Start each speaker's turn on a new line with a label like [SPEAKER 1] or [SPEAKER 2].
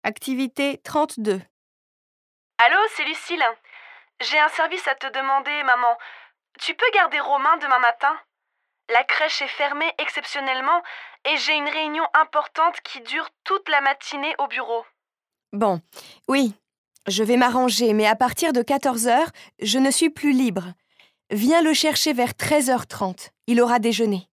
[SPEAKER 1] Activité 32.
[SPEAKER 2] Allô, c'est Lucille. J'ai un service à te demander, maman. Tu peux garder Romain demain matin? La crèche est fermée exceptionnellement et j'ai une réunion importante qui dure toute la matinée au bureau.
[SPEAKER 1] Bon, oui, je vais m'arranger, mais à partir de 14h, je ne suis plus libre. Viens le chercher vers 13h30. Il aura déjeuné.